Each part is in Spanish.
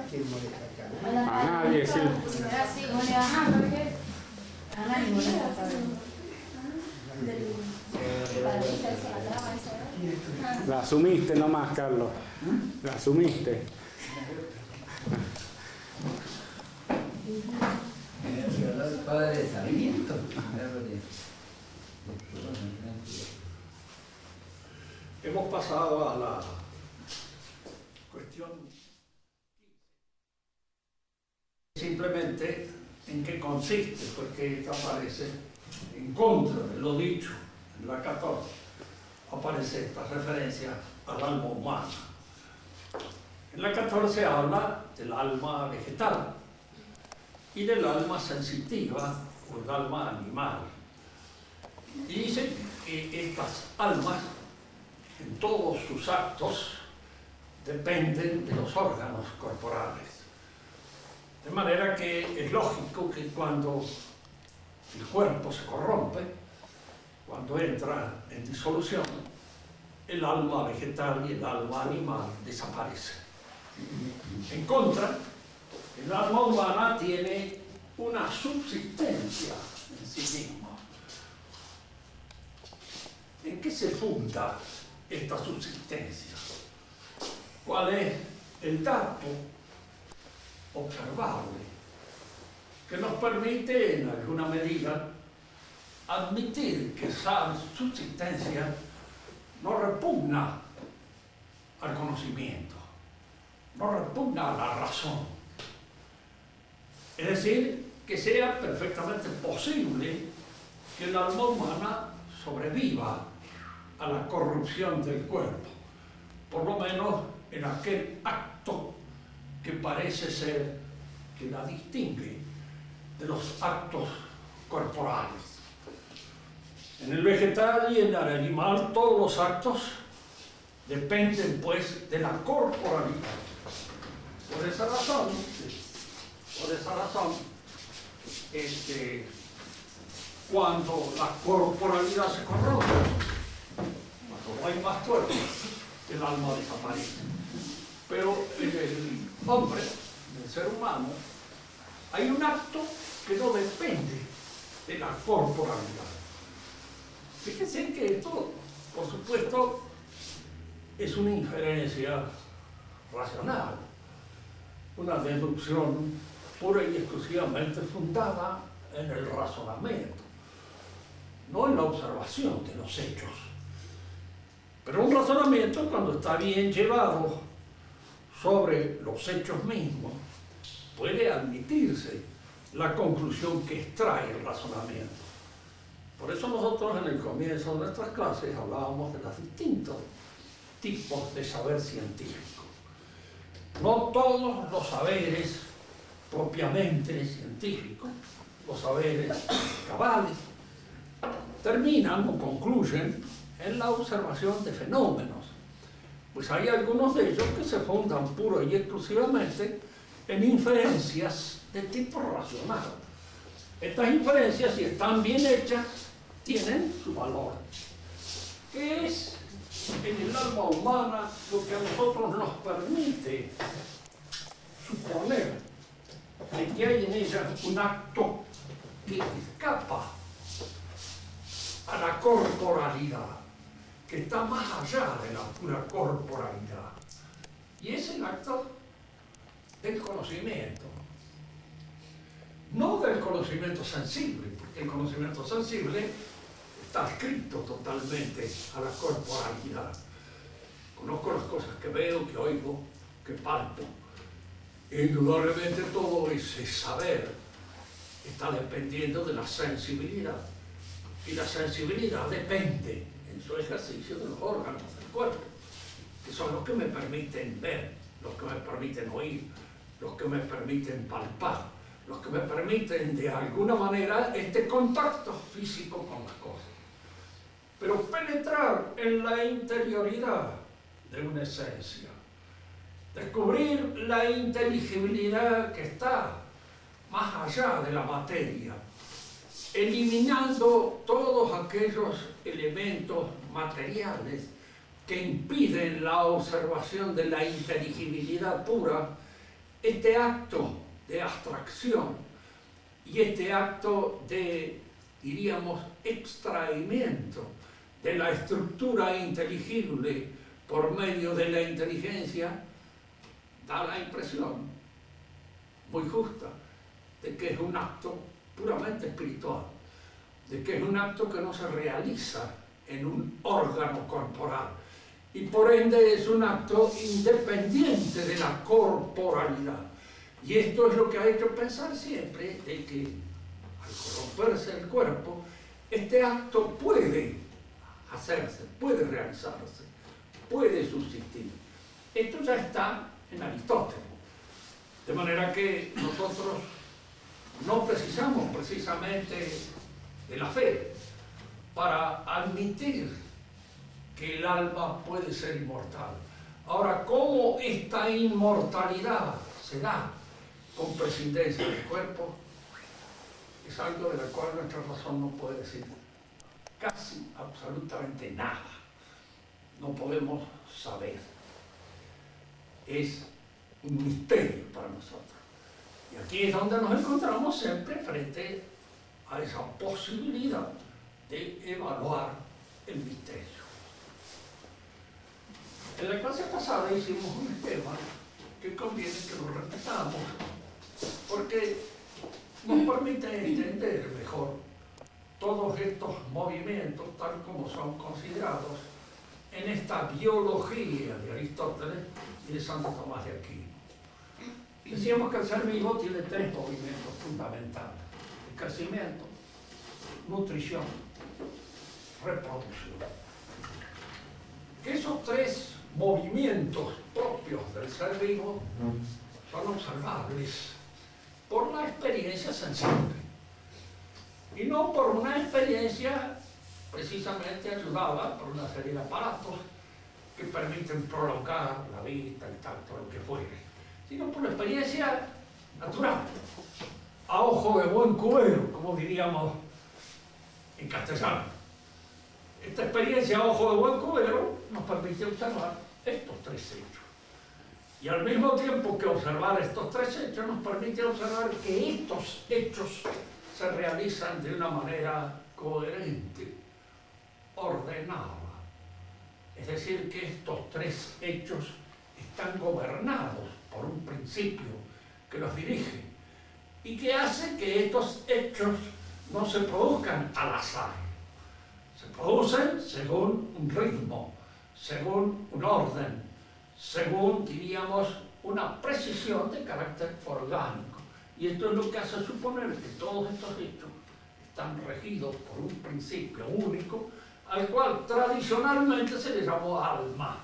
¿Quién molesta acá? A nadie, sí. Así, ¿cómo le van a porque a nadie molesta, ¿sabes? La asumiste nomás, Carlos. La asumiste. Padre de Sarmiento. Hemos pasado a la cuestión simplemente en qué consiste, porque esta aparece en contra de lo dicho en la 14. Aparece esta referencia al alma humana. En la 14 habla del alma vegetal y del alma sensitiva o el alma animal. Y dice que estas almas, en todos sus actos, dependen de los órganos corporales. De manera que es lógico que cuando el cuerpo se corrompe, cuando entra en disolución, el alma vegetal y el alma animal desaparecen. En contra, el alma humana tiene una subsistencia en sí misma. ¿En qué se funda esta subsistencia? ¿Cuál es el dato observable que nos permite en alguna medida admitir que esa subsistencia no repugna al conocimiento, no repugna a la razón? Es decir, que sea perfectamente posible que el alma humana sobreviva a la corrupción del cuerpo, por lo menos en aquel acto que parece ser que la distingue de los actos corporales. En el vegetal y en el animal todos los actos dependen pues de la corporalidad. Por esa razón, cuando la corporalidad se corrompe, cuando no hay más cuerpo, el alma desaparece. Pero en el hombre, en el ser humano, hay un acto que no depende de la corporalidad. Fíjense que esto, por supuesto, es una inferencia racional, una deducción pura y exclusivamente fundada en el razonamiento, no en la observación de los hechos. Pero un razonamiento, cuando está bien llevado sobre los hechos mismos, puede admitirse la conclusión que extrae el razonamiento. Por eso nosotros en el comienzo de nuestras clases hablábamos de los distintos tipos de saber científico. No todos los saberes propiamente científicos, los saberes cabales, terminan o concluyen en la observación de fenómenos. Pues hay algunos de ellos que se fundan pura y exclusivamente en inferencias de tipo racional. Estas inferencias, si están bien hechas, tienen su valor. ¿Qué es en el alma humana lo que a nosotros nos permite suponer de que hay en ella un acto que escapa a la corporalidad, que está más allá de la pura corporalidad? Y es el acto del conocimiento, no del conocimiento sensible, porque el conocimiento sensible está adscrito totalmente a la corporalidad. Conozco las cosas que veo, que oigo, que palpo. Indudablemente todo ese saber está dependiendo de la sensibilidad, y la sensibilidad depende en su ejercicio de los órganos del cuerpo, que son los que me permiten ver, los que me permiten oír, los que me permiten palpar, los que me permiten de alguna manera este contacto físico con las cosas. Pero penetrar en la interioridad de una esencia, descubrir la inteligibilidad que está más allá de la materia, eliminando todos aquellos elementos materiales que impiden la observación de la inteligibilidad pura, este acto de abstracción y este acto de, diríamos, extraimiento de la estructura inteligible por medio de la inteligencia, da la impresión muy justa de que es un acto puramente espiritual, de que es un acto que no se realiza en un órgano corporal y por ende es un acto independiente de la corporalidad. Y esto es lo que ha hecho pensar siempre de que al corromperse el cuerpo, este acto puede hacerse, puede realizarse, puede subsistir. Esto ya está en Aristóteles. De manera que nosotros no precisamos precisamente de la fe para admitir que el alma puede ser inmortal. Ahora, ¿cómo esta inmortalidad se da con prescindencia del cuerpo? Es algo de lo cual nuestra razón no puede decir casi absolutamente nada. No podemos saber. Es un misterio para nosotros. Y aquí es donde nos encontramos siempre frente a esa posibilidad de evaluar el misterio. En la clase pasada hicimos un esquema que conviene que lo repitamos porque nos permite entender mejor todos estos movimientos tal como son considerados en esta biología de Aristóteles y de Santo Tomás de Aquino. Decíamos que el ser vivo tiene tres movimientos fundamentales: el crecimiento, nutrición, reproducción. Que esos tres movimientos propios del ser vivo son observables por la experiencia sensible y no por una experiencia precisamente ayudada por una serie de aparatos que permiten prolongar la vista, el tacto, lo que fuere, sino por la experiencia natural, a ojo de buen cubero, como diríamos en castellano. Esta experiencia a ojo de buen cubero nos permite observar estos tres hechos. Y al mismo tiempo que observar estos tres hechos, nos permite observar que estos hechos se realizan de una manera coherente, ordenada. Es decir, que estos tres hechos están gobernados por un principio que los dirige y que hace que estos hechos no se produzcan al azar. Se producen según un ritmo, según un orden, según, diríamos, una precisión de carácter orgánico. Y esto es lo que hace suponer que todos estos hechos están regidos por un principio único, al cual tradicionalmente se le llamó alma.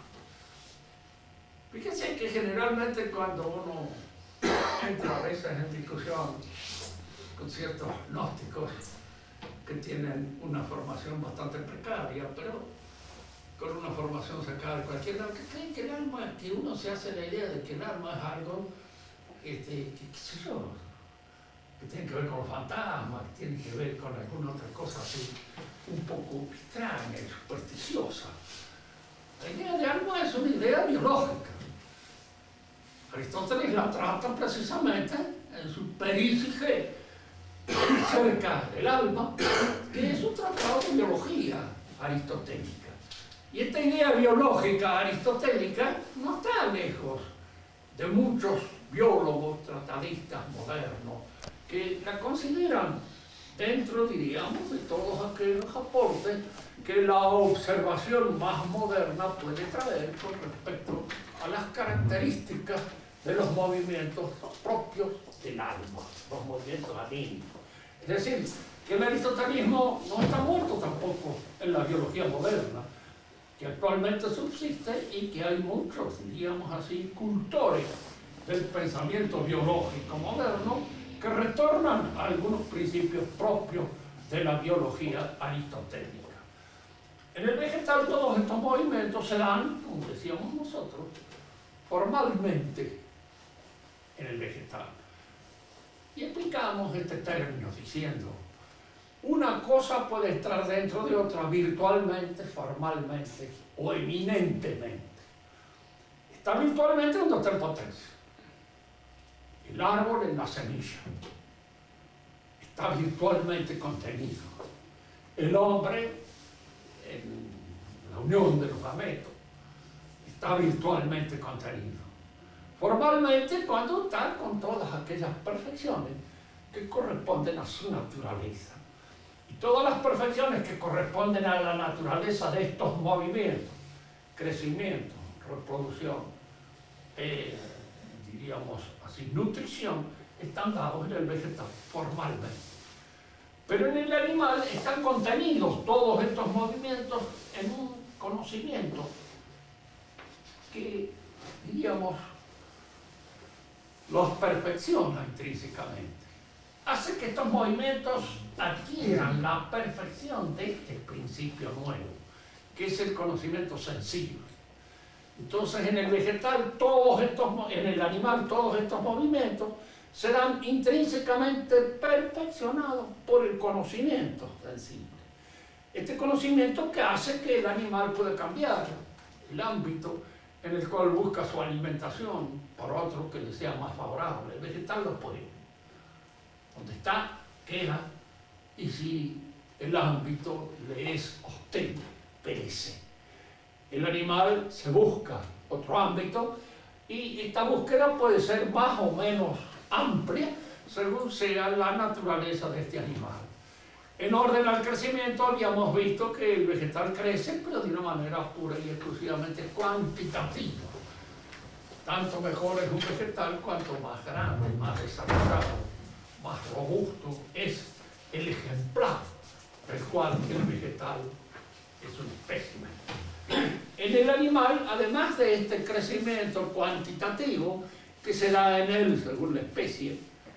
Fíjense que generalmente cuando uno entra a veces en discusión con ciertos gnósticos que tienen una formación bastante precaria, pero con una formación sacada de cualquier lado, que creen que el alma, que uno se hace la idea de que el alma es algo, qué sé yo, que tiene que ver con los fantasmas, que tiene que ver con alguna otra cosa así, un poco extraña y supersticiosa. La idea de alma es una idea biológica. Aristóteles la trata precisamente en su Perísige cerca del alma, que es un tratado de biología aristotélica. Y esta idea biológica aristotélica no está lejos de muchos biólogos tratadistas modernos que la consideran dentro, diríamos, de todos aquellos aportes que la observación más moderna puede traer con respecto a las características de los movimientos propios del alma, los movimientos anímicos. Es decir, que el aristotelismo no está muerto tampoco en la biología moderna, que actualmente subsiste y que hay muchos, diríamos así, cultores del pensamiento biológico moderno que retornan a algunos principios propios de la biología aristotélica. En el vegetal todos estos movimientos se dan, como decíamos nosotros, formalmente en el vegetal. Y explicamos este término diciendo, una cosa puede estar dentro de otra virtualmente, formalmente o eminentemente. Está virtualmente cuando está en potencia. El árbol en la semilla. Está virtualmente contenido. El hombre en la unión de los gametos está virtualmente contenido. Formalmente, cuando está con todas aquellas perfecciones que corresponden a su naturaleza. Y todas las perfecciones que corresponden a la naturaleza de estos movimientos, crecimiento, reproducción, diríamos así, nutrición, están dados en el vegetal formalmente. Pero en el animal están contenidos todos estos movimientos en un conocimiento que, diríamos, los perfecciona intrínsecamente. Hace que estos movimientos adquieran la perfección de este principio nuevo, que es el conocimiento sensible. Entonces, en el vegetal, en el animal, todos estos movimientos serán intrínsecamente perfeccionados por el conocimiento sensible. Este conocimiento que hace que el animal pueda cambiar el ámbito en el cual busca su alimentación por otro que le sea más favorable. El vegetal lo puede. Donde está, queda, y si el ámbito le es hostil, perece. El animal se busca otro ámbito y esta búsqueda puede ser más o menos amplia según sea la naturaleza de este animal. En orden al crecimiento habíamos visto que el vegetal crece, pero de una manera pura y exclusivamente cuantitativa. Tanto mejor es un vegetal cuanto más grande, más desarrollado, más robusto es el ejemplar del cual el vegetal es un espécimen. En el animal, además de este crecimiento cuantitativo que se da en él según la especie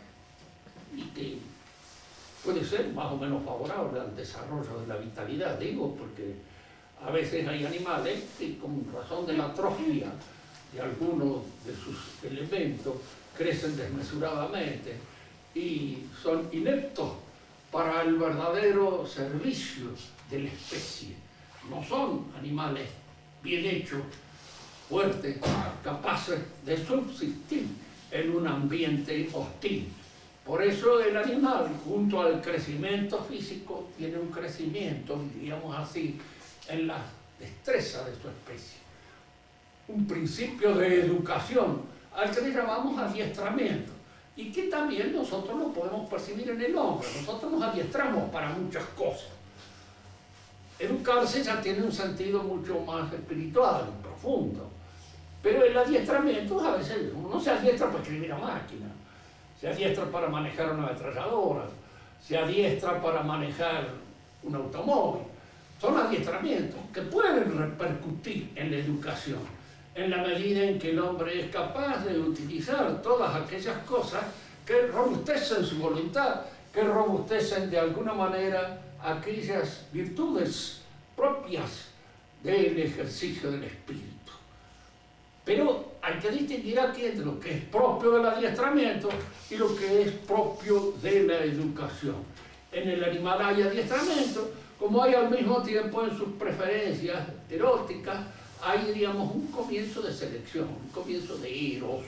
y que puede ser más o menos favorable al desarrollo de la vitalidad, digo, porque a veces hay animales que con razón de la atrofia de algunos de sus elementos crecen desmesuradamente y son ineptos para el verdadero servicio de la especie. No son animales bien hechos, fuertes, capaces de subsistir en un ambiente hostil. Por eso el animal, junto al crecimiento físico, tiene un crecimiento, diríamos así, en la destreza de su especie. Un principio de educación, al que le llamamos adiestramiento, y que también nosotros lo podemos percibir en el hombre. Nosotros nos adiestramos para muchas cosas. Educarse ya tiene un sentido mucho más espiritual, profundo. Pero el adiestramiento, a veces uno se adiestra para escribir a máquina, se adiestra para manejar una ametralladora, se adiestra para manejar un automóvil. Son adiestramientos que pueden repercutir en la educación, en la medida en que el hombre es capaz de utilizar todas aquellas cosas que robustecen su voluntad, que robustecen de alguna manera aquellas virtudes propias del ejercicio del espíritu. Pero hay que distinguir aquí entre lo que es propio del adiestramiento y lo que es propio de la educación. En el animal hay adiestramiento, como hay al mismo tiempo en sus preferencias eróticas, hay, diríamos, un comienzo de selección, un comienzo de eros.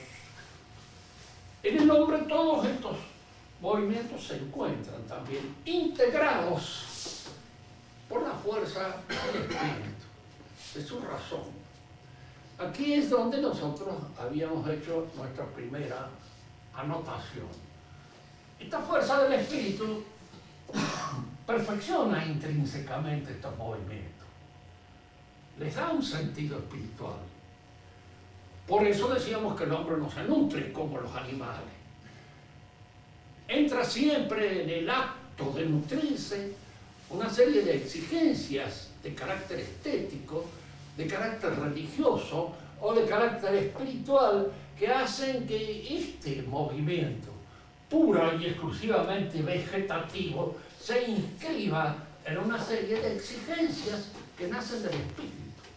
En el hombre todos estos movimientos se encuentran también integrados por la fuerza del espíritu, de su razón. Aquí es donde nosotros habíamos hecho nuestra primera anotación. Esta fuerza del espíritu perfecciona intrínsecamente estos movimientos, les da un sentido espiritual. Por eso decíamos que el hombre no se nutre como los animales. Entra siempre en el acto de nutrirse una serie de exigencias de carácter estético, de carácter religioso o de carácter espiritual que hacen que este movimiento pura y exclusivamente vegetativo se inscriba en una serie de exigencias que nacen del espíritu.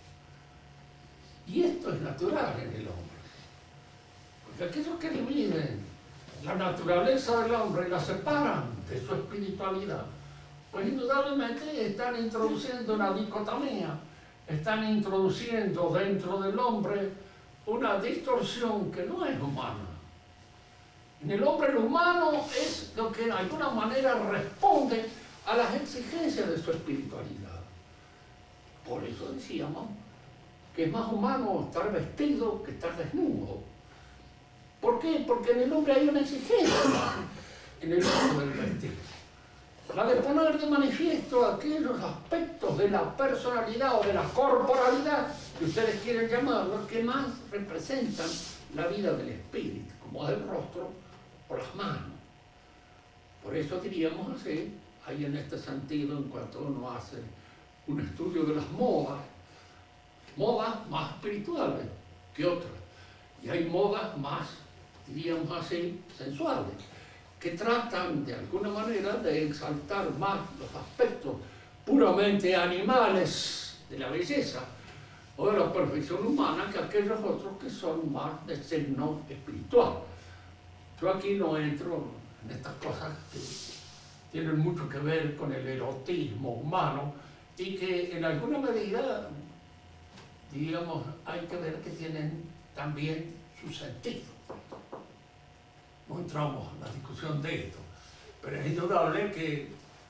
Y esto es natural en el hombre. Porque aquellos que dividen la naturaleza del hombre y la separan de su espiritualidad, pues indudablemente están introduciendo una dicotomía, están introduciendo dentro del hombre una distorsión que no es humana En el hombre lo humano es lo que de alguna manera responde a las exigencias de su espiritualidad. Por eso decíamos que es más humano estar vestido que estar desnudo. ¿Por qué? Porque en el hombre hay una exigencia en el uso del vestir. La de poner de manifiesto aquellos aspectos de la personalidad o de la corporalidad que ustedes quieren llamarlos, que más representan la vida del espíritu, como el rostro o las manos. Por eso diríamos así, hay en este sentido, en cuanto uno hace un estudio de las modas más espirituales que otras, y hay modas más, diríamos así, sensuales, que tratan de alguna manera de exaltar más los aspectos puramente animales de la belleza o de la perfección humana que aquellos otros que son más de signo espiritual. Yo aquí no entro en estas cosas que tienen mucho que ver con el erotismo humano y que en alguna medida, digamos, hay que ver que tienen también su sentido. No entramos en la discusión de esto, pero es indudable que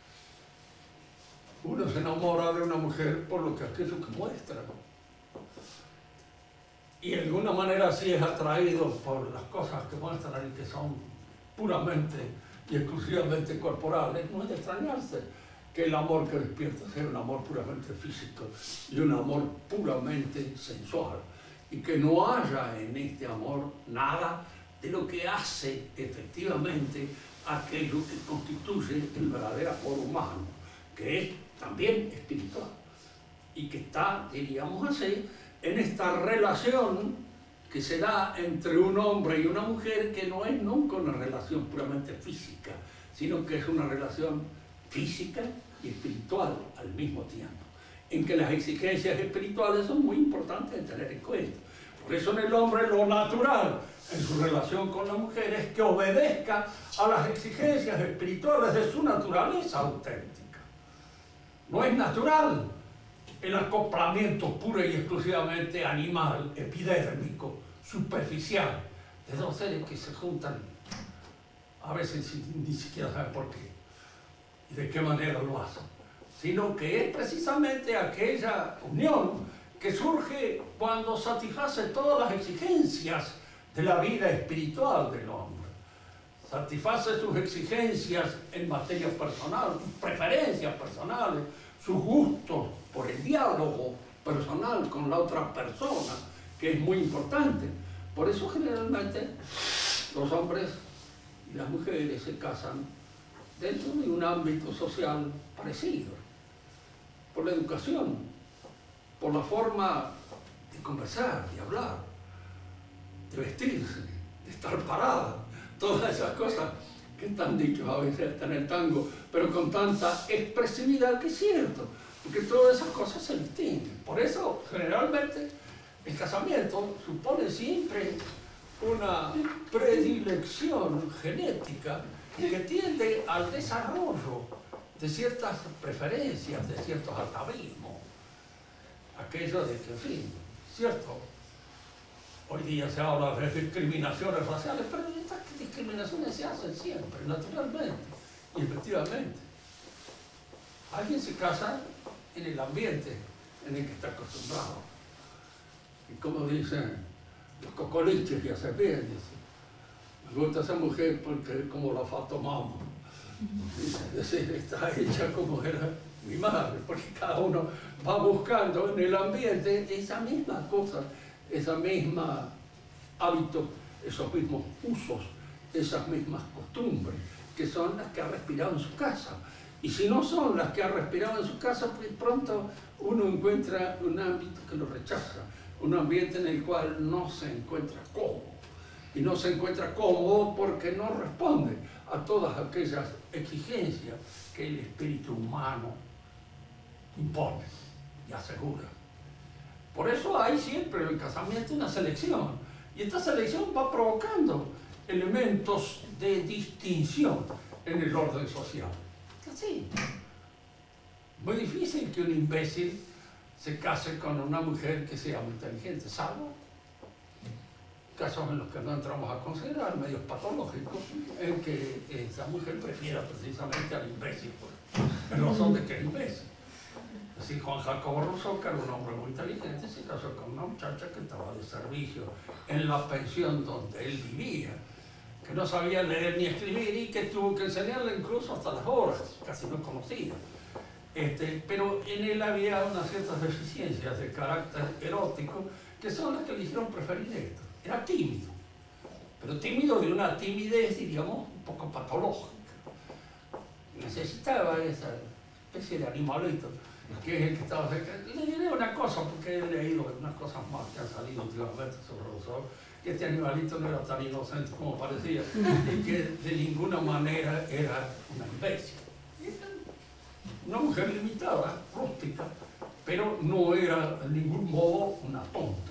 uno se enamora de una mujer por lo que aquello que muestra. Y de alguna manera sí es atraído por las cosas que muestran y que son puramente y exclusivamente corporales. No es de extrañarse que el amor que despierta sea un amor puramente físico y un amor puramente sensual. Y que no haya en este amor nada de lo que hace efectivamente aquello que constituye el verdadero amor humano, que es también espiritual, y que está, diríamos así, en esta relación que se da entre un hombre y una mujer, que no es nunca una relación puramente física, sino que es una relación física y espiritual al mismo tiempo, en que las exigencias espirituales son muy importantes de tener en cuenta. Por eso en el hombre lo natural en su relación con la mujer es que obedezca a las exigencias espirituales de su naturaleza auténtica. No es natural el acoplamiento puro y exclusivamente animal, epidérmico, superficial, de dos seres que se juntan, a veces ni siquiera saben por qué y de qué manera lo hacen, sino que es precisamente aquella unión que surge cuando satisface todas las exigencias de la vida espiritual del hombre. Satisface sus exigencias en materia personal, sus preferencias personales, sus gustos por el diálogo personal con la otra persona, que es muy importante. Por eso generalmente los hombres y las mujeres se casan dentro de un ámbito social parecido, por la educación, por la forma de conversar, de hablar, de vestirse, de estar parada, todas esas cosas que están dichas a veces hasta en el tango, pero con tanta expresividad que es cierto, porque todas esas cosas se distinguen. Por eso, generalmente, el casamiento supone siempre una predilección genética que tiende al desarrollo de ciertas preferencias, de ciertos atavismos. Aquello de que, en fin, cierto, hoy día se habla de discriminaciones raciales, pero estas discriminaciones se hacen siempre, naturalmente y efectivamente. Alguien se casa en el ambiente en el que está acostumbrado. Y como dicen los cocoliches, ya se bien, dicen, me gusta esa mujer porque como la fa tomamos. Es decir, está hecha como era mi madre, porque cada uno va buscando en el ambiente esa misma cosa, esa misma hábito, esos mismos usos, esas mismas costumbres, que son las que ha respirado en su casa. Y si no son las que ha respirado en su casa, pues pronto uno encuentra un ámbito que lo rechaza, un ambiente en el cual no se encuentra cómodo. Y no se encuentra cómodo porque no responde a todas aquellas exigencias que el espíritu humano impone y asegura. Por eso hay siempre en el casamiento una selección, y esta selección va provocando elementos de distinción en el orden social. Así. Muy difícil que un imbécil se case con una mujer que sea muy inteligente, salvo casos en los que no entramos a considerar, medios patológicos, en que esa mujer prefiera precisamente al imbécil, por razón de que es imbécil. Así Juan Jacobo Rousseau, que era un hombre muy inteligente, se casó con una muchacha que estaba de servicio en la pensión donde él vivía, que no sabía leer ni escribir y que tuvo que enseñarle incluso hasta las horas, casi no conocía. Pero en él había unas ciertas deficiencias de carácter erótico que son las que le hicieron preferir esto. Era tímido, pero tímido de una timidez, diríamos, un poco patológica. Necesitaba esa especie de animalito, que es el que estaba cerca. Le diré una cosa, porque he leído unas cosas más que han salido últimamente sobre Rousseau, que este animalito no era tan inocente como parecía, y que de ninguna manera era una imbécil. Una mujer limitada, rústica, pero no era de ningún modo una tonta,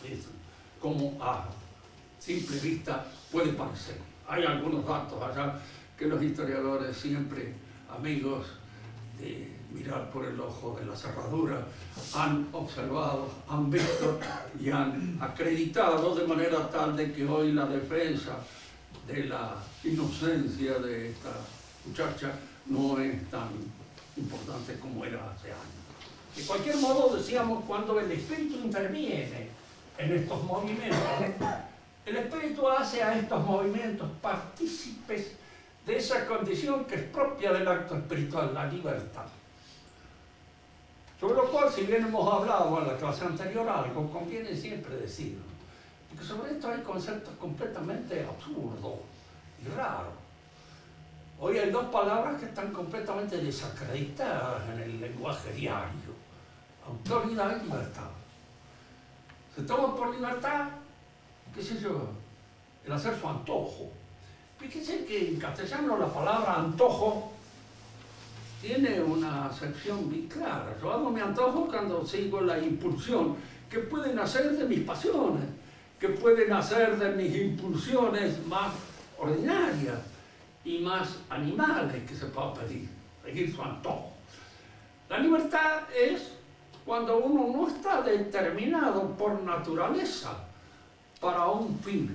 como a simple vista puede parecer. Hay algunos datos allá que los historiadores, siempre amigos de mirar por el ojo de la cerradura, han observado, han visto y han acreditado de manera tal de que hoy la defensa de la inocencia de esta muchacha no es tan importante como era hace años. De cualquier modo, decíamos, cuando el espíritu interviene en estos movimientos, el espíritu hace a estos movimientos partícipes de esa condición que es propia del acto espiritual, la libertad. Sobre lo cual, si bien hemos hablado en la clase anterior algo, conviene siempre decirlo, porque sobre esto hay conceptos completamente absurdos y raros. Hoy hay dos palabras que están completamente desacreditadas en el lenguaje diario: autoridad y libertad. Se toma por libertad, qué sé yo, el hacer su antojo. Fíjense que en castellano la palabra antojo tiene una acepción muy clara. Yo hago mi antojo cuando sigo la impulsión que puede nacer de mis pasiones, que puede nacer de mis impulsiones más ordinarias y más animales que se pueda pedir, seguir su antojo. La libertad es cuando uno no está determinado por naturaleza para un fin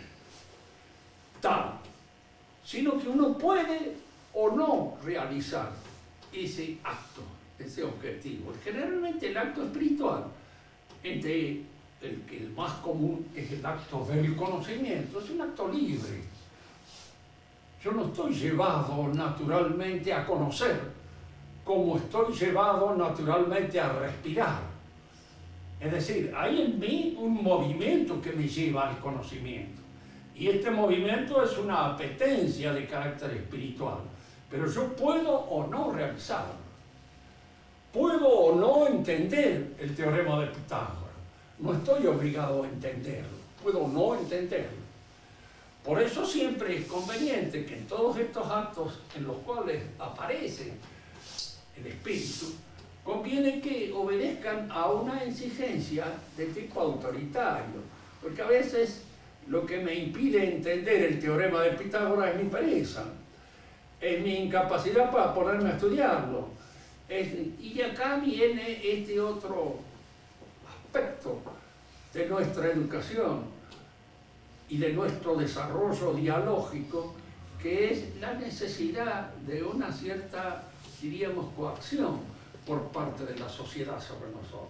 tal, sino que uno puede o no realizar ese acto, ese objetivo. Generalmente el acto espiritual, entre el más común es el acto del conocimiento, es un acto libre. Yo no estoy llevado naturalmente a conocer, como estoy llevado naturalmente a respirar. Es decir, hay en mí un movimiento que me lleva al conocimiento. Y este movimiento es una apetencia de carácter espiritual. Pero yo puedo o no realizarlo. Puedo o no entender el teorema de Pitágoras. No estoy obligado a entenderlo. Puedo o no entenderlo. Por eso siempre es conveniente que en todos estos actos en los cuales aparece el espíritu, conviene que obedezcan a una exigencia de tipo autoritario. Porque a veces lo que me impide entender el teorema de Pitágoras es mi pereza, es mi incapacidad para ponerme a estudiarlo. Y acá viene este otro aspecto de nuestra educación y de nuestro desarrollo dialógico, que es la necesidad de una cierta, diríamos, coacción por parte de la sociedad sobre nosotros.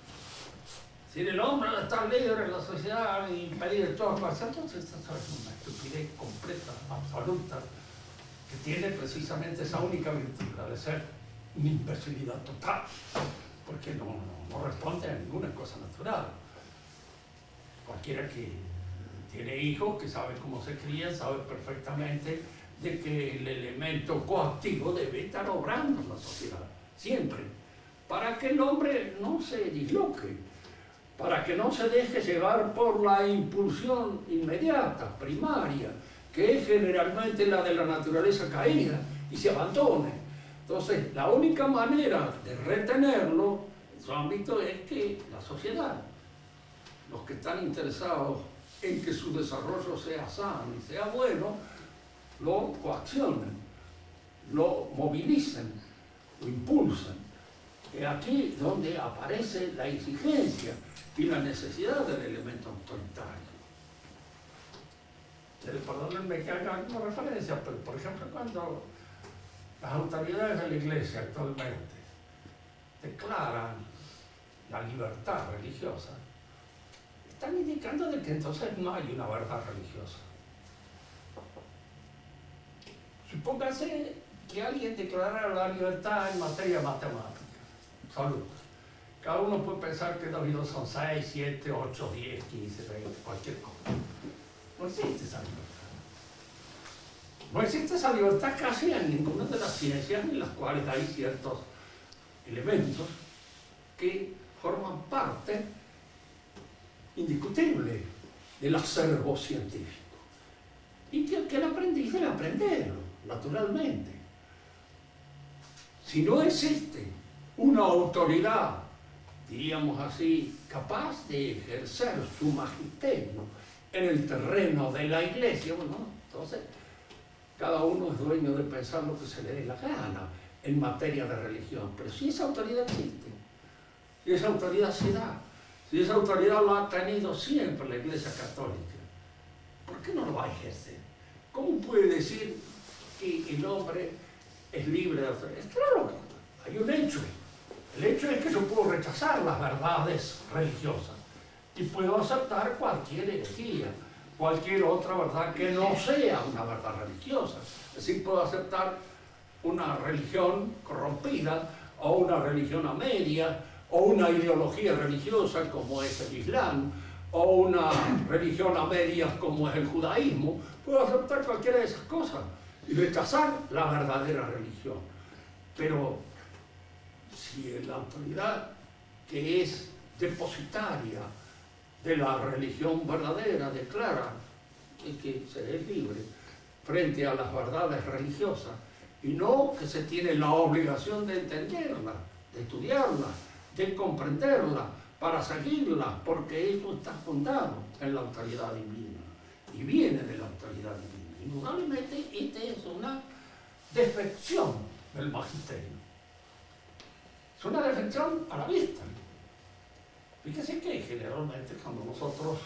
Si el hombre debe estar libre en la sociedad y impedir todo, entonces esto es una estupidez completa, absoluta, que tiene precisamente esa única virtud, la de ser una imbecilidad total, porque no responde a ninguna cosa natural. Cualquiera que tiene hijos, que sabe cómo se crían, sabe perfectamente de que el elemento coactivo debe estar obrando en la sociedad, siempre, para que el hombre no se disloque, para que no se deje llevar por la impulsión inmediata, primaria, que es generalmente la de la naturaleza caída, y se abandone. Entonces, la única manera de retenerlo en su ámbito es que la sociedad, los que están interesados en que su desarrollo sea sano y sea bueno, lo coaccionen, lo movilicen, lo impulsen. Es aquí donde aparece la exigencia y la necesidad del elemento autoritario. Perdónenme que haga alguna referencia, pero por ejemplo cuando las autoridades de la Iglesia actualmente declaran la libertad religiosa, están indicando de que entonces no hay una verdad religiosa. Supóngase que alguien declarara la libertad en materia matemática, salud. Cada uno puede pensar que 2 y 2 son 6, 7, 8, 10, 15, 20, cualquier cosa. No existe esa libertad. No existe esa libertad casi en ninguna de las ciencias en las cuales hay ciertos elementos que forman parte indiscutible del acervo científico. Y que el aprendiz debe aprenderlo, naturalmente. Si no existe una autoridad, diríamos así, capaz de ejercer su magisterio en el terreno de la Iglesia, bueno, entonces cada uno es dueño de pensar lo que se le dé la gana en materia de religión. Pero si esa autoridad existe, si esa autoridad se da, si esa autoridad lo ha tenido siempre la Iglesia Católica, ¿por qué no lo va a ejercer? ¿Cómo puede decir que el hombre es libre de hacer? Es claro que hay un hecho. El hecho es que yo puedo rechazar las verdades religiosas y puedo aceptar cualquier herejía, cualquier otra verdad que no sea una verdad religiosa. Es decir, puedo aceptar una religión corrompida o una religión a media o una ideología religiosa como es el Islam o una religión a medias como es el judaísmo. Puedo aceptar cualquiera de esas cosas y rechazar la verdadera religión. Pero si la autoridad que es depositaria de la religión verdadera declara que se es libre frente a las verdades religiosas y no que se tiene la obligación de entenderla, de estudiarla, de comprenderla para seguirla, porque eso está fundado en la autoridad divina y viene de la autoridad divina. Indudablemente esta es una defección del magisterio. Es una defección a la vista. Fíjese que generalmente cuando nosotros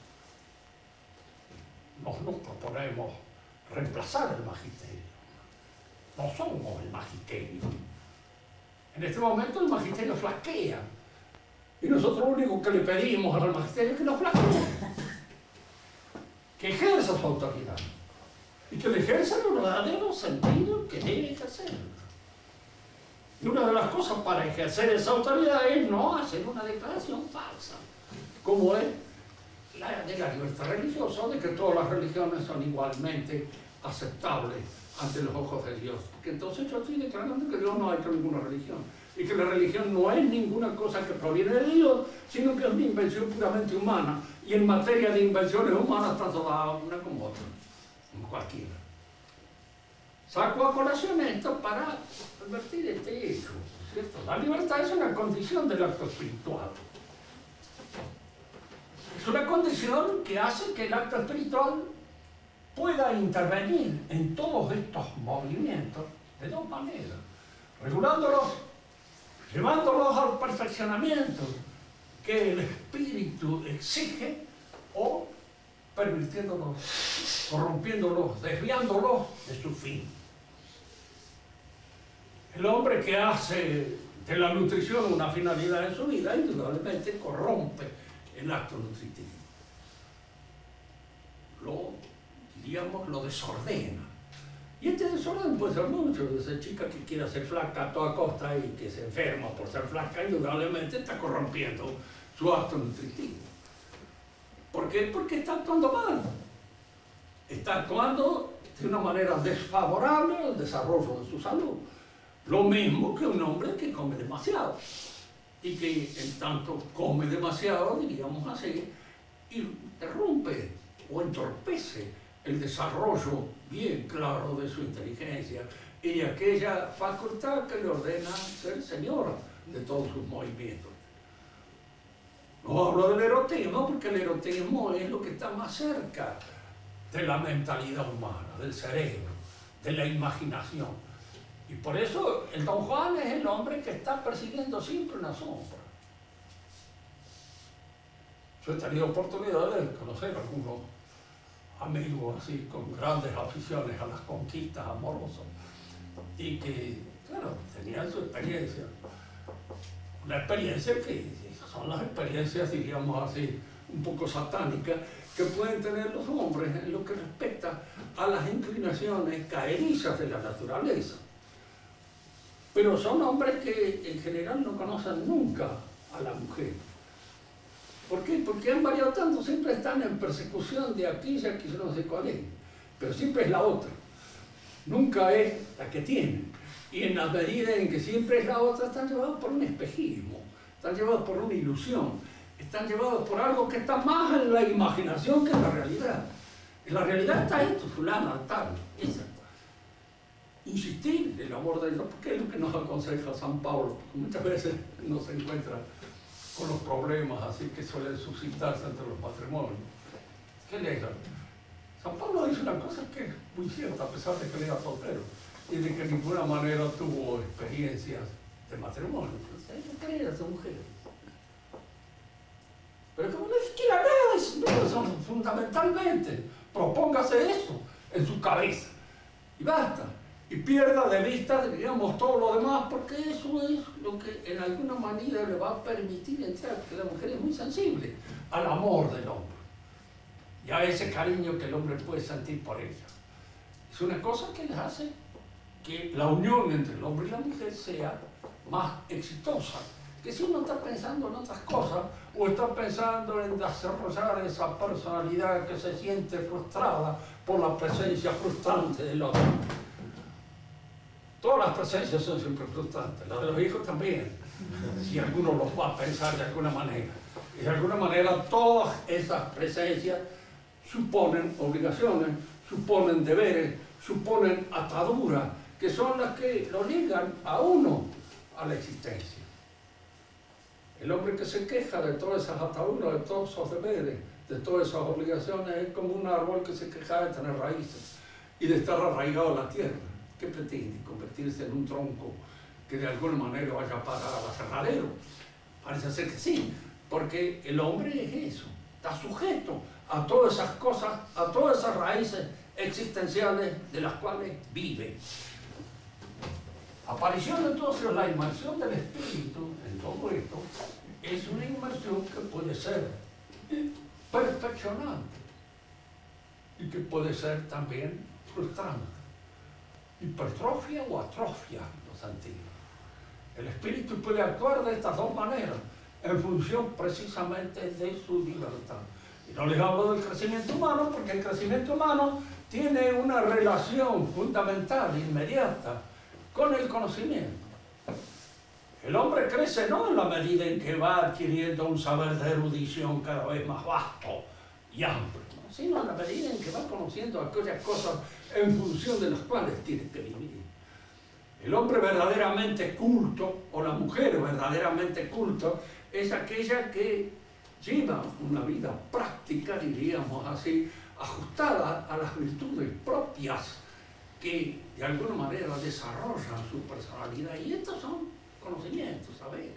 nos proponemos reemplazar el magisterio, no somos el magisterio. En este momento el magisterio flaquea y nosotros lo único que le pedimos al magisterio es que no flaquee, que ejerza su autoridad y que le ejerza en el verdadero sentido que debe ejercer. Y una de las cosas para ejercer esa autoridad es no hacer una declaración falsa, como es la de la libertad religiosa, de que todas las religiones son igualmente aceptables ante los ojos de Dios. Porque entonces yo estoy declarando que Dios no ha hecho ninguna religión y que la religión no es ninguna cosa que proviene de Dios, sino que es una invención puramente humana. Y en materia de invenciones humanas, tanto la una como otra, como cualquiera. Saco a colación esto para advertir este hecho, ¿cierto? La libertad es una condición del acto espiritual. Es una condición que hace que el acto espiritual pueda intervenir en todos estos movimientos de dos maneras, regulándolos, llevándolos al perfeccionamiento que el espíritu exige o pervirtiéndolos, corrompiéndolos, desviándolos de su fin. El hombre que hace de la nutrición una finalidad en su vida, indudablemente corrompe el acto nutritivo. Lo desordena. Y este desorden puede ser mucho. Esa chica que quiere ser flaca a toda costa y que se enferma por ser flaca, indudablemente está corrompiendo su acto nutritivo. ¿Por qué? Porque está actuando mal. Está actuando de una manera desfavorable al desarrollo de su salud. Lo mismo que un hombre que come demasiado. Y que en tanto come demasiado, diríamos así, interrumpe o entorpece el desarrollo bien claro de su inteligencia y aquella facultad que le ordena ser señora de todos sus movimientos. No hablo del erotismo porque el erotismo es lo que está más cerca de la mentalidad humana, del cerebro, de la imaginación. Y por eso el Don Juan es el hombre que está persiguiendo siempre una sombra. Yo he tenido oportunidad de conocer amigo así con grandes aficiones a las conquistas amorosas y que, claro, tenían su experiencia. Una experiencia que son las experiencias, diríamos así, un poco satánicas que pueden tener los hombres en lo que respecta a las inclinaciones caerizas de la naturaleza. Pero son hombres que en general no conocen nunca a la mujer. ¿Por qué? Porque han variado tanto, siempre están en persecución de aquella que yo no sé cuál es, pero siempre es la otra, nunca es la que tienen. Y en la medida en que siempre es la otra, están llevados por un espejismo, están llevados por una ilusión, están llevados por algo que está más en la imaginación que en la realidad. En la realidad está esto, fulana, tal, esa. Insistir en el amor de Dios, porque es lo que nos aconseja San Pablo, porque muchas veces no se encuentra con los problemas así que suelen suscitarse entre los matrimonios. ¿Qué le dice? San Pablo dice una cosa que es muy cierta, a pesar de que él era soltero y de que de ninguna manera tuvo experiencias de matrimonio. Él no quería a su mujer. Pero como no siquiera nada, eso, fundamentalmente, propóngase eso en su cabeza y basta. Y pierda de vista, digamos, todo lo demás, porque eso es lo que en alguna manera le va a permitir entrar, porque la mujer es muy sensible al amor del hombre y a ese cariño que el hombre puede sentir por ella. Es una cosa que les hace que la unión entre el hombre y la mujer sea más exitosa, que si uno está pensando en otras cosas o está pensando en desarrollar esa personalidad que se siente frustrada por la presencia frustrante del otro. Todas las presencias son siempre frustrantes, las de los hijos también, si alguno los va a pensar de alguna manera. Y de alguna manera todas esas presencias suponen obligaciones, suponen deberes, suponen ataduras, que son las que lo ligan a uno a la existencia. El hombre que se queja de todas esas ataduras, de todos esos deberes, de todas esas obligaciones, es como un árbol que se queja de tener raíces y de estar arraigado a la tierra. ¿Qué pretende? ¿Convertirse en un tronco que de alguna manera vaya a parar al aserradero? Parece ser que sí, porque el hombre es eso, está sujeto a todas esas cosas, a todas esas raíces existenciales de las cuales vive. Aparición entonces, la inmersión del espíritu en todo esto es una inmersión que puede ser perfeccionante y que puede ser también frustrante. Hipertrofia o atrofia los antiguos. El espíritu puede actuar de estas dos maneras en función precisamente de su libertad. Y no les hablo del crecimiento humano porque el crecimiento humano tiene una relación fundamental, inmediata, con el conocimiento. El hombre crece no en la medida en que va adquiriendo un saber de erudición cada vez más vasto y amplio, ¿no? Sino en la medida en que va conociendo aquellas cosas en función de las cuales tiene que vivir. El hombre verdaderamente culto, o la mujer verdaderamente culto, es aquella que lleva una vida práctica, diríamos así, ajustada a las virtudes propias que de alguna manera desarrollan su personalidad. Y estos son conocimientos, saberes.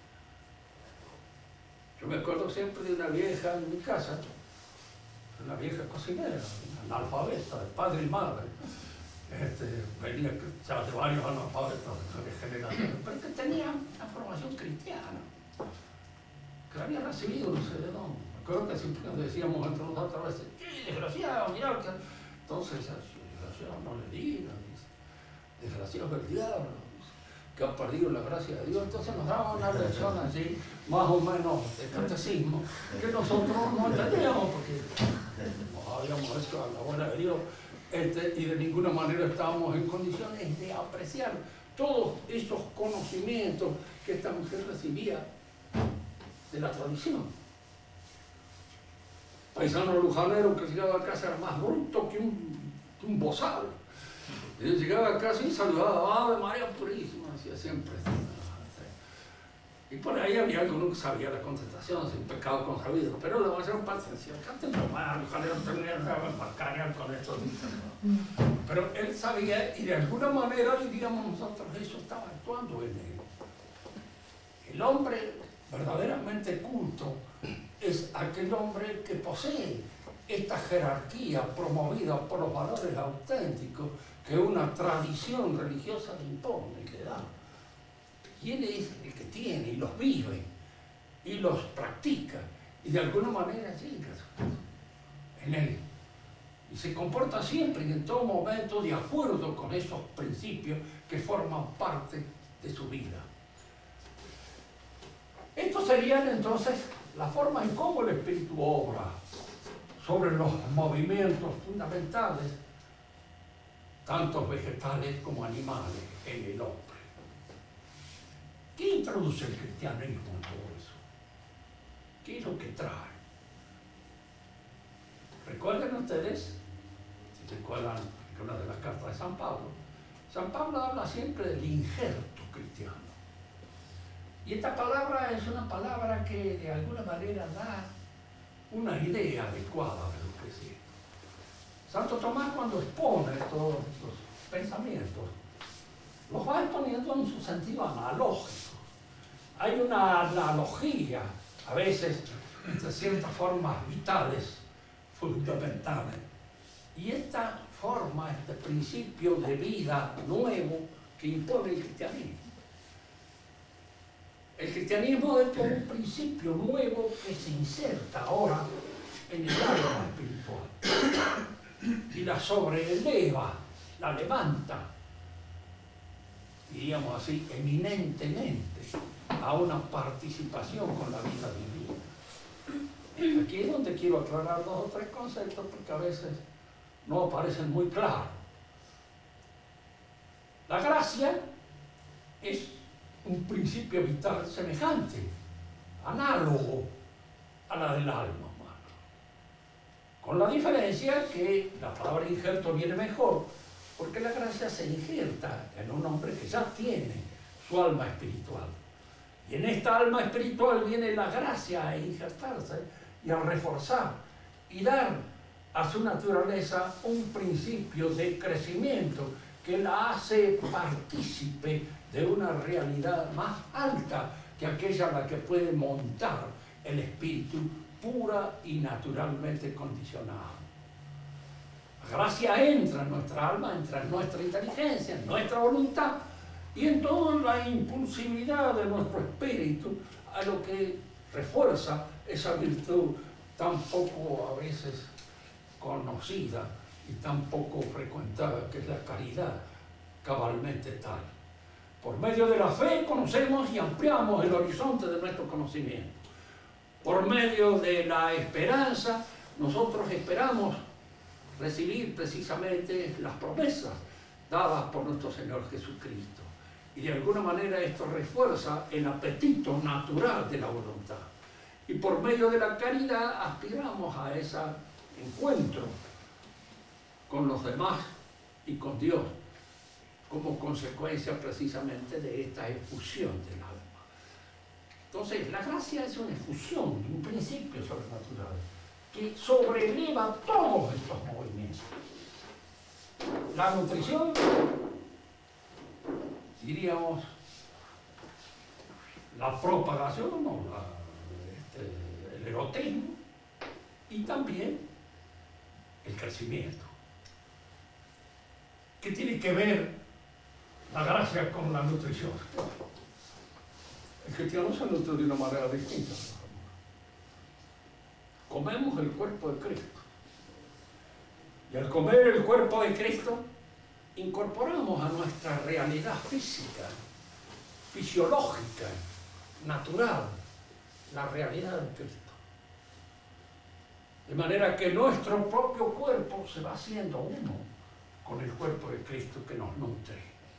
Yo me acuerdo siempre de una vieja en mi casa, una vieja cocinera, una analfabeta, de padre y madre. Venía ya de varios analfabetos de generaciones, pero que tenía una formación cristiana, que la había recibido no sé de dónde. Me acuerdo que siempre nos decíamos entre nosotros a veces, ¡qué desgraciado, mirá! Que... Entonces, desgraciado no le digan, desgraciado es el diablo, que han perdido la gracia de Dios. Entonces nos daban una lección así, más o menos de catecismo, que nosotros no entendíamos porque no habíamos hecho la buena de Dios. Y de ninguna manera estábamos en condiciones de apreciar todos esos conocimientos que esta mujer recibía de la tradición. Paisano lujanero que llegaba a casa era más bruto que un bozal. Y él llegaba a casa y saludaba, Ave María Purísima, hacía siempre. Y por ahí había alguno que sabía la contestación sin pecado consabido, pero la mayor parte decía, canten nomás, lujanero tenía que marcar con esto. Pero él sabía, y de alguna manera, diríamos nosotros, eso estaba actuando en él. El hombre verdaderamente culto es aquel hombre que posee esta jerarquía promovida por los valores auténticos que una tradición religiosa le impone y le da. Y él es el que tiene y los vive y los practica y de alguna manera llega en él. Y se comporta siempre y en todo momento de acuerdo con esos principios que forman parte de su vida. Estos serían entonces la forma en cómo el espíritu obra sobre los movimientos fundamentales, tanto vegetales como animales, en el hombre. ¿Qué introduce el cristianismo en todo eso? ¿Qué es lo que trae? ¿Recuerden ustedes? Si recuerdan una de las cartas de San Pablo habla siempre del injerto cristiano. Y esta palabra es una palabra que de alguna manera da una idea adecuada de lo que es esto. Santo Tomás, cuando expone todos estos pensamientos, los va exponiendo en su sentido analógico. Hay una analogía, a veces, entre ciertas formas vitales fundamentales. Y esta forma, este principio de vida nuevo que impone el cristianismo. El cristianismo es como un principio nuevo que se inserta ahora en el alma espiritual y la sobreeleva, la levanta, diríamos así, eminentemente a una participación con la vida divina. Aquí es donde quiero aclarar 2 o 3 conceptos porque a veces no aparecen muy claros. La gracia es un principio vital semejante, análogo a la del alma humana. Con la diferencia que la palabra injerto viene mejor, porque la gracia se injerta en un hombre que ya tiene su alma espiritual. Y en esta alma espiritual viene la gracia a injertarse y a reforzar y dar a su naturaleza un principio de crecimiento que la hace partícipe de una realidad más alta que aquella a la que puede montar el espíritu pura y naturalmente condicionado. La gracia entra en nuestra alma, entra en nuestra inteligencia, en nuestra voluntad y en toda la impulsividad de nuestro espíritu, a lo que refuerza esa virtud tan poco a veces conocida y tan poco frecuentada, que es la caridad, cabalmente tal. Por medio de la fe conocemos y ampliamos el horizonte de nuestro conocimiento. Por medio de la esperanza, nosotros esperamos recibir precisamente las promesas dadas por nuestro Señor Jesucristo. Y de alguna manera esto refuerza el apetito natural de la voluntad. Y por medio de la caridad aspiramos a ese encuentro con los demás y con Dios, como consecuencia precisamente de esta efusión del alma. Entonces, la gracia es una efusión, un principio sobrenatural, que sobreleva todos estos movimientos. La nutrición, diríamos, la propagación, el erotismo, y también el crecimiento. ¿Qué tiene que ver la gracia con la nutrición? El cristiano se nutre de una manera distinta. Comemos el cuerpo de Cristo. Y al comer el cuerpo de Cristo, incorporamos a nuestra realidad física, fisiológica, natural, la realidad de Cristo. De manera que nuestro propio cuerpo se va haciendo uno con el cuerpo de Cristo que nos nutre.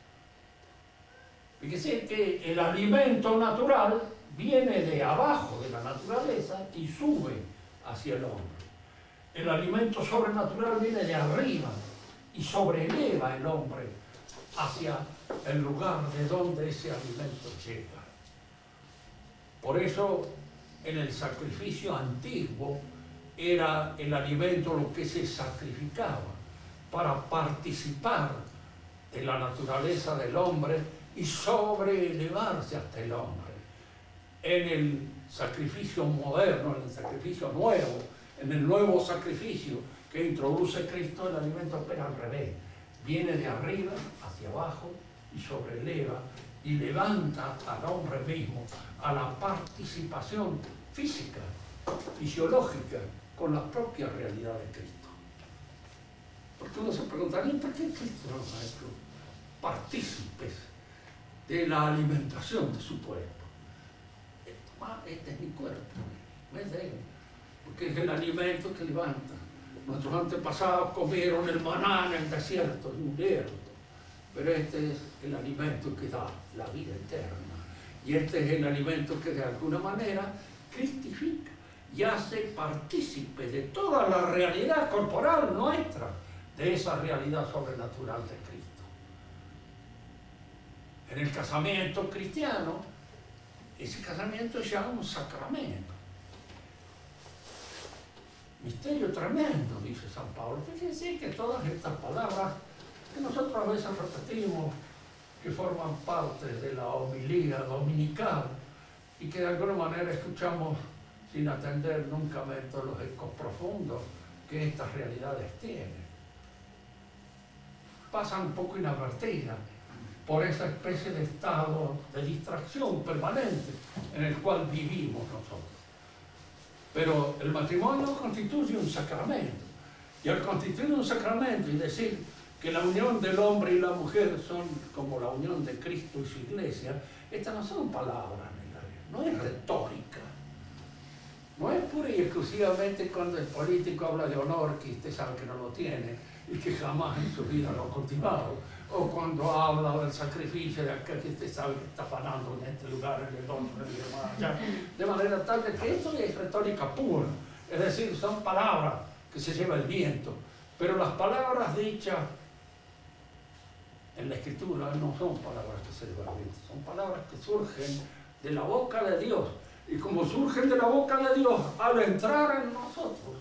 Fíjese que el alimento natural viene de abajo de la naturaleza y sube hacia el hombre. El alimento sobrenatural viene de arriba y sobreleva el hombre hacia el lugar de donde ese alimento llega. Por eso, en el sacrificio antiguo, era el alimento lo que se sacrificaba para participar de la naturaleza del hombre y sobreelevarse hasta el hombre. En el sacrificio moderno, en el sacrificio nuevo, En el nuevo sacrificio que introduce Cristo, el alimento opera al revés. Viene de arriba hacia abajo y sobreleva y levanta al hombre mismo a la participación física, fisiológica, con la propia realidad de Cristo. Porque uno se preguntaría, ¿por qué Cristo nos ha hecho partícipes de la alimentación de su cuerpo? Este es mi cuerpo, ¿ves de él? Porque es el alimento que levanta. Nuestros antepasados comieron el maná en el desierto, en invierno, pero este es el alimento que da la vida eterna. Y este es el alimento que de alguna manera cristifica y hace partícipe de toda la realidad corporal nuestra, de esa realidad sobrenatural de Cristo. En el casamiento cristiano, ese casamiento es ya un sacramento. Misterio tremendo, dice San Pablo. Fíjense que todas estas palabras que nosotros a veces repetimos, que forman parte de la homilía dominical y que de alguna manera escuchamos sin atender nunca todos los ecos profundos que estas realidades tienen, pasan un poco inadvertidas por esa especie de estado de distracción permanente en el cual vivimos nosotros. Pero el matrimonio constituye un sacramento, y al constituir un sacramento y decir que la unión del hombre y la mujer son como la unión de Cristo y su iglesia, estas no son palabras, no es retórica, no es pura y exclusivamente cuando el político habla de honor, que usted sabe que no lo tiene y que jamás en su vida lo ha cultivado, o cuando habla del sacrificio de aquel que usted sabe que está fanando en este lugar, en el otro, en el demás, allá, de manera tal de que esto es retórica pura, es decir, son palabras que se lleva el viento, pero las palabras dichas en la Escritura no son palabras que se llevan el viento, son palabras que surgen de la boca de Dios, y como surgen de la boca de Dios, al entrar en nosotros,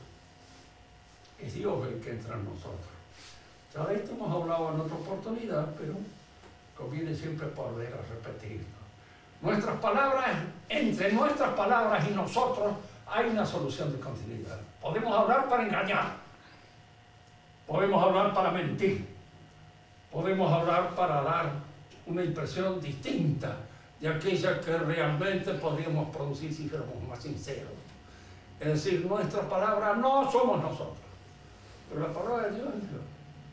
es Dios el que entra en nosotros. Ya de esto hemos hablado en otra oportunidad, pero conviene siempre volver a repetirlo. Nuestras palabras, entre nuestras palabras y nosotros hay una solución de continuidad. Podemos hablar para engañar, podemos hablar para mentir, podemos hablar para dar una impresión distinta de aquella que realmente podríamos producir si fuéramos más sinceros. Es decir, nuestras palabras no somos nosotros, pero la palabra de Dios es Dios.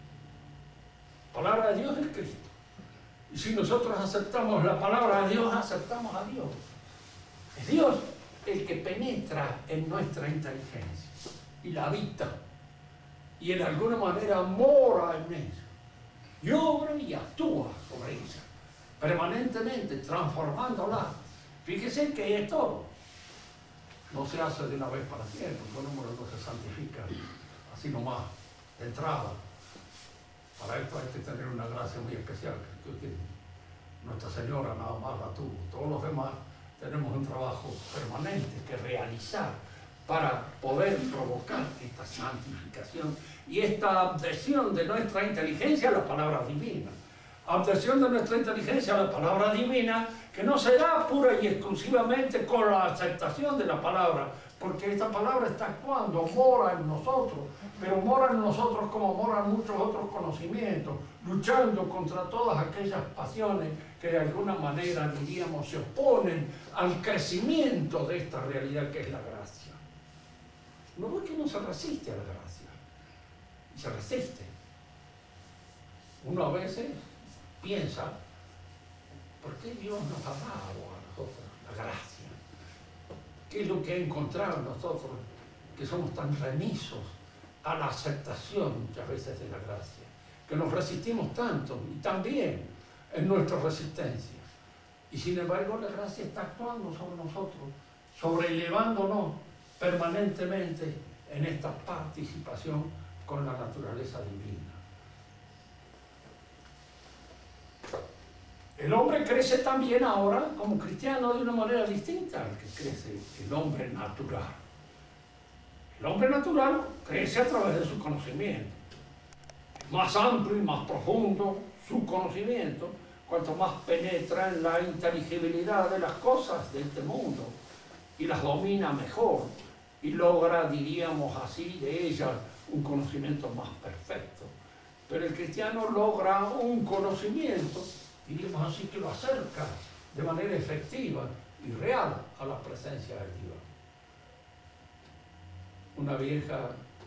La palabra de Dios es Cristo. Y si nosotros aceptamos la palabra de Dios, aceptamos a Dios. Es Dios el que penetra en nuestra inteligencia y la habita. Y en alguna manera mora en ella. Y obra y actúa sobre ella, permanentemente transformándola. Fíjese que esto no se hace de una vez para siempre, el número no se santifica así nomás, de entrada. Para esto hay que tener una gracia muy especial, que Nuestra Señora nada más la tuvo. Todos los demás tenemos un trabajo permanente que realizar para poder provocar esta santificación y esta adhesión de nuestra inteligencia a la palabra divina. Adhesión de nuestra inteligencia a la palabra divina que no se da pura y exclusivamente con la aceptación de la palabra, porque esta palabra está actuando, mora en nosotros, pero mora en nosotros como moran muchos otros conocimientos, luchando contra todas aquellas pasiones que de alguna manera, diríamos, se oponen al crecimiento de esta realidad que es la gracia. No es que uno se resiste a la gracia, se resiste. Uno a veces piensa, ¿por qué Dios nos ha dado a nosotros la gracia? ¿Qué es lo que ha encontrado en nosotros que somos tan remisos a la aceptación muchas veces de la gracia? Que nos resistimos tanto y también en nuestra resistencia. Y sin embargo la gracia está actuando sobre nosotros, sobrelevándonos permanentemente en esta participación con la naturaleza divina. El hombre crece también ahora como cristiano de una manera distinta al que crece el hombre natural. El hombre natural crece a través de su conocimiento. Más amplio y más profundo su conocimiento, cuanto más penetra en la inteligibilidad de las cosas de este mundo y las domina mejor y logra, diríamos así, de ella un conocimiento más perfecto. Pero el cristiano logra un conocimiento, diríamos así, que lo acerca de manera efectiva y real a la presencia de Dios. Una vieja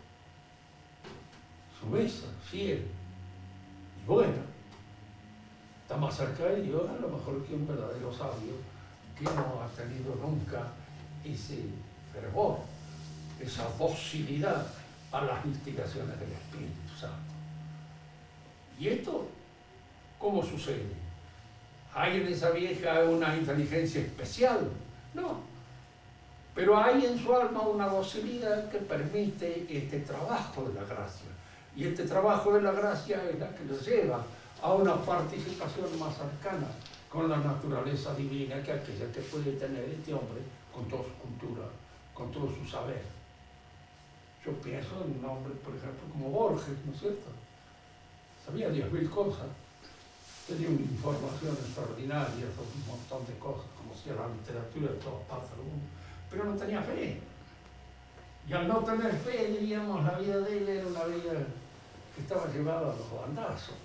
sumisa, fiel y buena, está más cerca de Dios a lo mejor que un verdadero sabio que no ha tenido nunca ese fervor, esa docilidad a las instigaciones del Espíritu Santo. ¿Y esto cómo sucede? ¿Hay en esa vieja una inteligencia especial? No. Pero hay en su alma una docilidad que permite este trabajo de la gracia. Y este trabajo de la gracia es la que nos lleva a una participación más cercana con la naturaleza divina que aquella que puede tener este hombre con toda su cultura, con todo su saber. Yo pienso en un hombre, por ejemplo, como Borges, ¿no es cierto? Sabía 10.000 cosas, tenía una información extraordinaria sobre un montón de cosas, conocía la literatura de todas partes del mundo, pero no tenía fe. Y al no tener fe, diríamos, la vida de él era una vida que estaba llevada a los bandazos.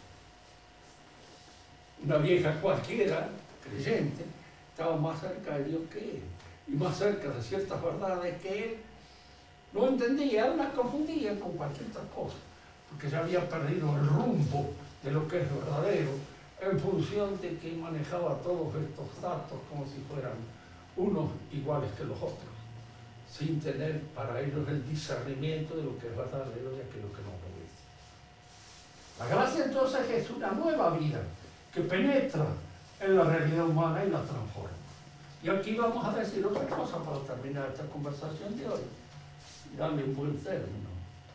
Una vieja cualquiera, creyente, estaba más cerca de Dios que él, y más cerca de ciertas verdades que él no entendía, él las confundía con cualquier otra cosa, porque ya había perdido el rumbo de lo que es verdadero, en función de que manejaba todos estos datos como si fueran unos iguales que los otros, sin tener para ellos el discernimiento de lo que es verdadero y aquello que no lo es. La gracia entonces es una nueva vida que penetra en la realidad humana y la transforma. Y aquí vamos a decir otra cosa para terminar esta conversación de hoy y darle un buen término.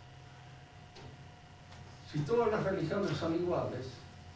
Si todas las religiones son iguales,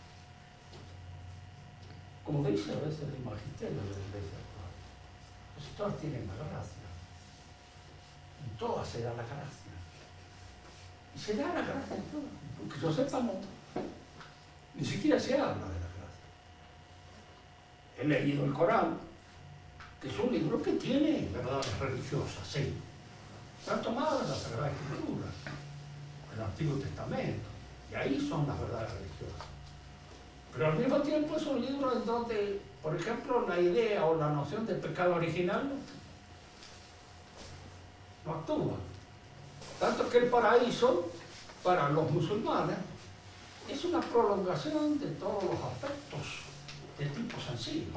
como dice a veces el magisterio de la Iglesia, pues todas tienen la gracia, en todas se da la gracia, y se da la gracia en todas, porque yo sepa no, ni siquiera se habla de la gracia. He leído el Corán, que es un libro que tiene verdades religiosas, sí, está tomado de la Sagrada Escritura, del Antiguo Testamento, y ahí son las verdades religiosas. Pero al mismo tiempo es un libro en donde, por ejemplo, la idea o la noción de pecado original no actúa. Tanto que el paraíso, para los musulmanes, es una prolongación de todos los aspectos de tipo sencillo.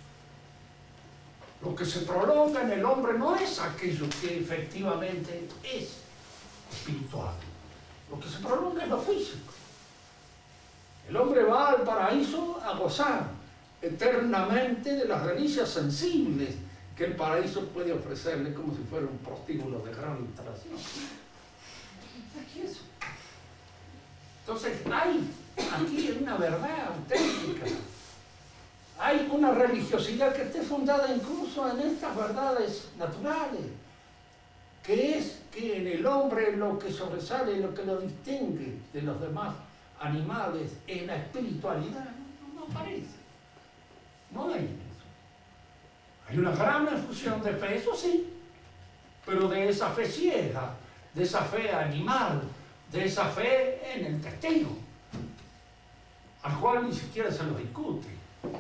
Lo que se prolonga en el hombre no es aquello que efectivamente es espiritual. Lo que se prolonga es lo físico. El hombre va al paraíso a gozar eternamente de las delicias sensibles que el paraíso puede ofrecerle como si fuera un prostíbulo de gran instalación. Aquí eso. Entonces hay aquí una verdad auténtica. Hay una religiosidad que esté fundada incluso en estas verdades naturales, que es que en el hombre lo que sobresale, lo que lo distingue de los demás animales en la espiritualidad, no aparece. No hay eso. Hay una gran efusión de fe, eso sí, pero de esa fe ciega, de esa fe animal, de esa fe en el testigo, al cual ni siquiera se lo discute.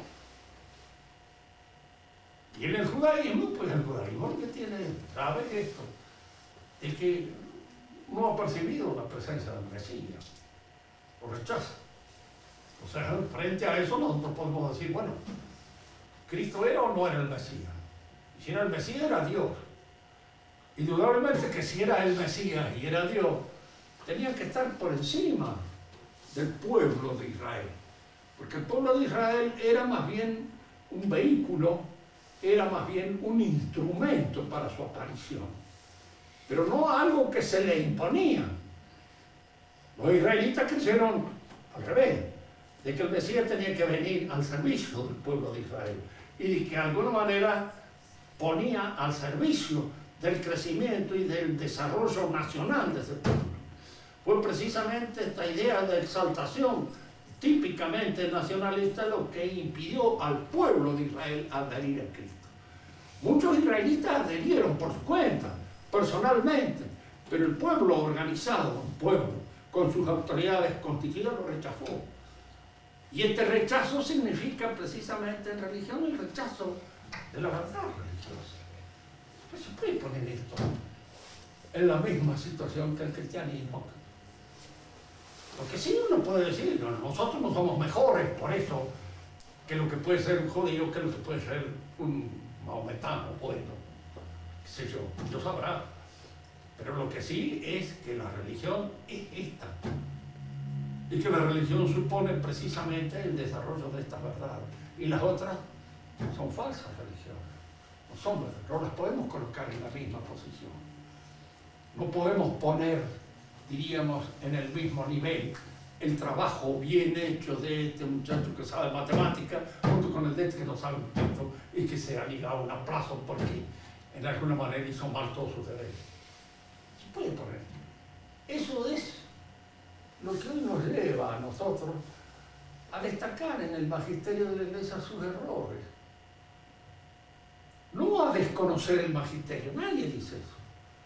Y en el judaísmo, pues el judaísmo lo que tiene grave es esto, es que no ha percibido la presencia del Mesías, lo rechaza. O sea, frente a eso nosotros podemos decir, bueno, ¿Cristo era o no era el Mesías? Y si era el Mesías, era Dios. Indudablemente que si era el Mesías y era Dios, tenía que estar por encima del pueblo de Israel. Porque el pueblo de Israel era más bien un vehículo, era más bien un instrumento para su aparición, pero no algo que se le imponía. Los israelitas creyeron al revés, de que el Mesías tenía que venir al servicio del pueblo de Israel y de que de alguna manera ponía al servicio del crecimiento y del desarrollo nacional de ese pueblo. Fue precisamente esta idea de exaltación típicamente nacionalista lo que impidió al pueblo de Israel adherir a Cristo. Muchos israelitas adherieron por su cuenta, pero personalmente, pero el pueblo organizado, un pueblo, con sus autoridades constituidas, lo rechazó. Y este rechazo significa precisamente en religión el rechazo de la verdad religiosa. No se puede poner esto en la misma situación que el cristianismo. Porque si uno puede decir, nosotros no somos mejores por eso que lo que puede ser un judío, que lo que puede ser un maometano, bueno, qué sé yo, Dios sabrá. Pero lo que sí es que la religión es esta. Y que la religión supone precisamente el desarrollo de estas verdades. Y las otras son falsas religiones. No son verdaderas. No las podemos colocar en la misma posición. No podemos poner, diríamos, en el mismo nivel el trabajo bien hecho de este muchacho que sabe matemática junto con el de este que no sabe un pito y que se ha ligado a un aplazo porque en alguna manera hizo mal todos sus deberes. Se puede poner. Eso es lo que hoy nos lleva a nosotros a destacar en el magisterio de la Iglesia sus errores. No a desconocer el magisterio, nadie dice eso.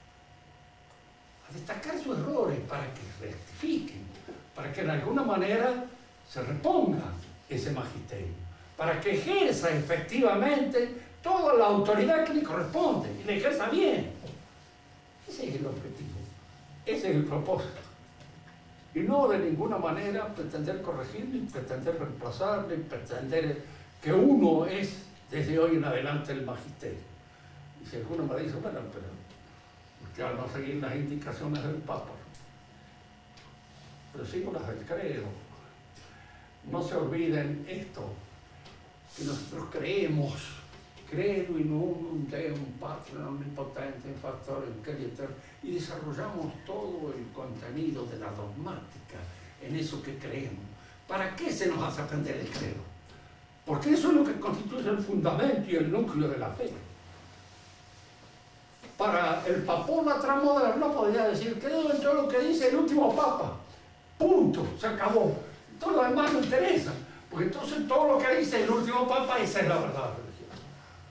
A destacar sus errores para que rectifiquen, para que de alguna manera se reponga ese magisterio, para que ejerza efectivamente toda la autoridad que le corresponde y le ejerza bien. Ese es el objetivo, ese es el propósito. Y no de ninguna manera pretender corregir, ni pretender reemplazar, ni pretender que uno es desde hoy en adelante el magisterio. Y si alguno me dice, bueno, pero usted al no seguir las indicaciones del Papa, pero sigo las del credo. No se olviden esto, que nosotros creemos, credo in unum Deum Patrum omnipotente factor increator, y desarrollamos todo el contenido de la dogmática en eso que creemos. ¿Para qué se nos hace aprender el credo? Porque eso es lo que constituye el fundamento y el núcleo de la fe. Para el papólatra moderno podría decir, creo en todo lo que dice el último papa. Punto, se acabó. Todo lo demás no interesa, porque entonces todo lo que dice el último papa, esa es la verdad religiosa.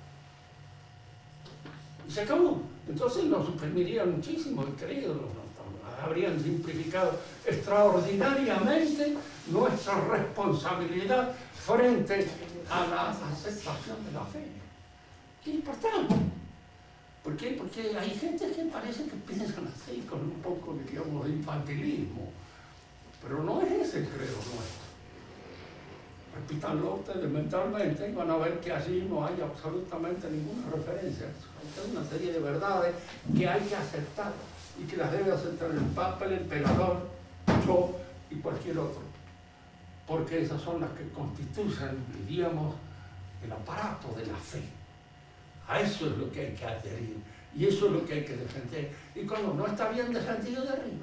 Y se acabó. Entonces nos suprimiría muchísimo el credo, habrían simplificado extraordinariamente nuestra responsabilidad frente a la aceptación de la fe. Qué importante. ¿Por qué? Porque hay gente que parece que piensan así, con un poco, digamos, de infantilismo. Pero no es ese el credo nuestro. Repítanlo ustedes mentalmente y van a ver que allí no hay absolutamente ninguna referencia. Hay una serie de verdades que hay que aceptar y que las debe aceptar el Papa, el Emperador, yo y cualquier otro. Porque esas son las que constituyen, diríamos, el aparato de la fe. A eso es lo que hay que adherir y eso es lo que hay que defender. Y cuando no está bien defendido, derriba.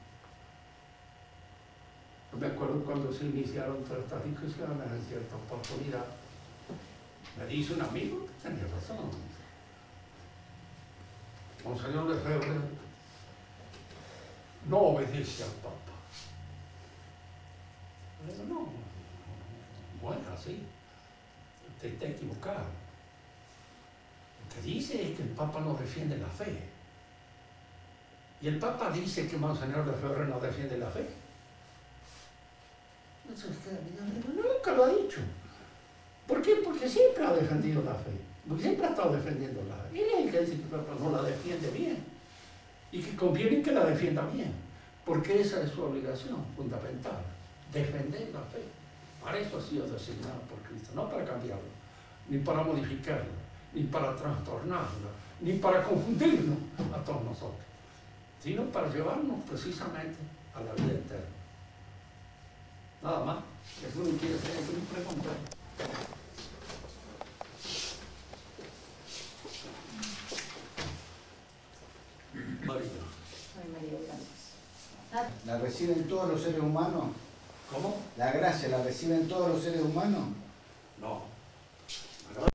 Yo me acuerdo cuando se iniciaron todas estas discusiones en cierta oportunidad. Me dice un amigo que tenía razón. Monseñor Lefebvre no obedece al Papa. Le digo, no es así. Usted está equivocado. Lo que dice es que el Papa no defiende la fe. Y el Papa dice que Monseñor Lefebvre no defiende la fe. Nunca lo ha dicho. ¿Por qué? Porque siempre ha defendido la fe. Porque siempre ha estado defendiendo la fe. Y es el que dice que el Papa no la defiende bien. Y que conviene que la defienda bien. Porque esa es su obligación fundamental. Defender la fe. Para eso ha sido designado por Cristo. No para cambiarla, ni para modificarla, ni para trastornarla, ni para confundirnos a todos nosotros, sino para llevarnos precisamente a la vida eterna. Nada más. Si alguno quiere hacer alguna pregunta. María. Ay, María, gracias. ¿La reciben todos los seres humanos? ¿Cómo? ¿La gracia la reciben todos los seres humanos?